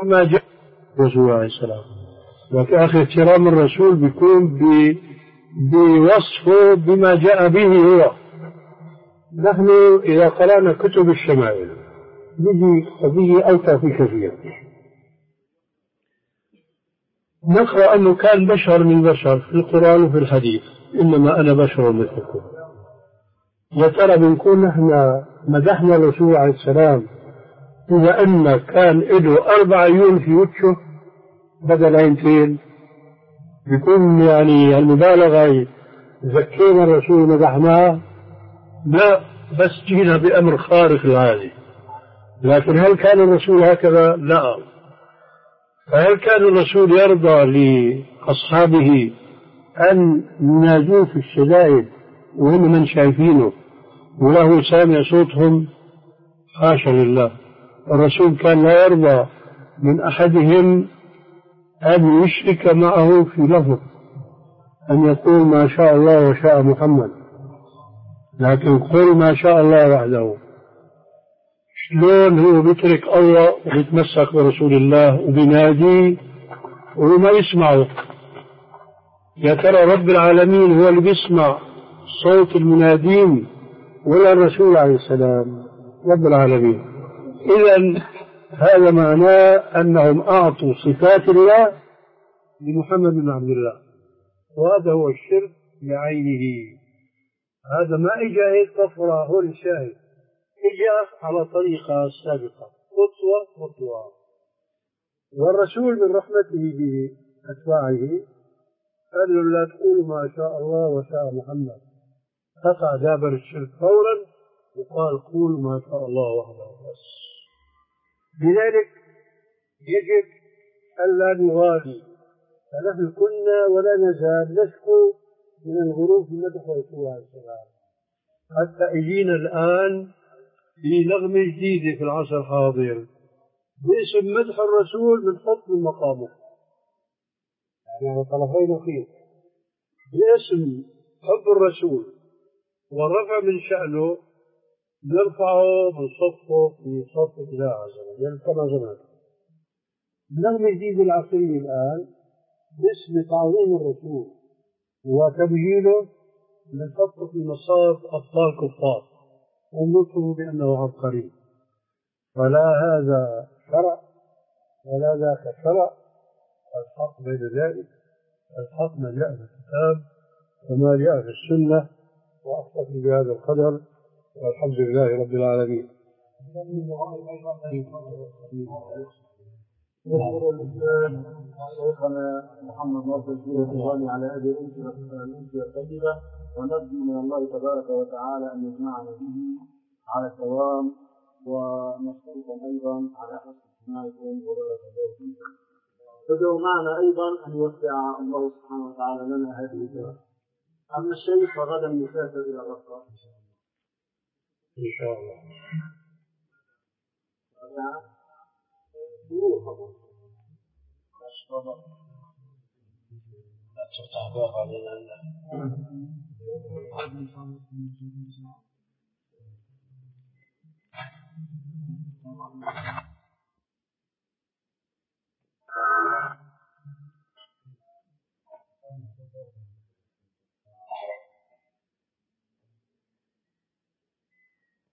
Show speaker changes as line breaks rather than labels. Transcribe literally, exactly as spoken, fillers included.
وما جاء الرسول عليه السلام. لكن أخي احترام الرسول بيكون بوصفه بما جاء به هو. نحن إذا قرأنا كتب الشمائل نجي قضية أوسع في كثير، نقرأ أنه كان بشر من بشر في القرآن وفي الحديث، إنما أنا بشر مثلكم. يا ترى بنكون نحن مدحنا الرسول عليه السلام إذا أن كان له أربع عيون في وجهه بدل عينتين؟ بيكون يعني المبالغة زكينا الرسول مدحناه؟ لا، بس جينا بأمر خارق العادي. لكن هل كان الرسول هكذا؟ لا. فهل كان الرسول يرضى لأصحابه أن ينادوه في الشدائد وهم من شايفينه وله سامع صوتهم؟ حاشا لله. الرسول كان لا يرضى من أحدهم أن يشرك معه في لفظ، أن يقول ما شاء الله وشاء محمد، لكن قل ما شاء الله وحده. شلون هو بيترك الله وبيتمسك برسول الله وبيناديه وما يسمعه؟ يا ترى رب العالمين هو اللي بيسمع صوت المنادين ولا الرسول عليه السلام؟ رب العالمين. إذن هذا معناه أنهم أعطوا صفات الله لمحمد بن عبد الله، وهذا هو الشرك بعينه. هذا ما إجا هيك طفرة هو الشاهد، إجا على طريقة سابقة خطوة خطوة. والرسول من رحمته بأتباعه قال له لا تقولوا ما شاء الله وشاء محمد، قطع دابر الشرك فورا وقال قولوا ما شاء الله وحده بس. لذلك يجب ألا نغالي، فنحن كنا ولا نزال نشكو من الغلو في مدح رسول الله صلى الله عليه وسلم، حتى اجينا الآن في نغمة جديدة في العصر الحاضر باسم مدح الرسول بنحط من مقامه، يعني على طرفين نقيض، باسم حب الرسول والرفع من شأنه نرفعه بنصفه في صف الله عز وجل كما زمان. النغمة الجديدة العصرية الآن باسم تعظيم الرسول وتبجيله نحطه في مصاف أبطال كفار ونطلب بأنه عبقري. فلا هذا شرع ولا ذاك شرع، الحق بين ذلك. الحق ما جاء في الكتاب وما جاء في السنة، وأكتفي بهذا القدر والحمد لله رب العالمين.
نشكر الأستاذ شيخنا محمد ناصر الدين على هذه الأمثلة الطيبة، ونرجو من الله تبارك وتعالى أن يجمعنا به على الدوام، ونشكركم أيضا على حسن استماعكم وبارك الله فيكم. تدعو معنا أيضا أن يوسع الله سبحانه وتعالى لنا هذه الدعوة. أما الشيخ فغدا مسافر إلى الرفاق
إن شاء الله. لا تفتح باب علينا.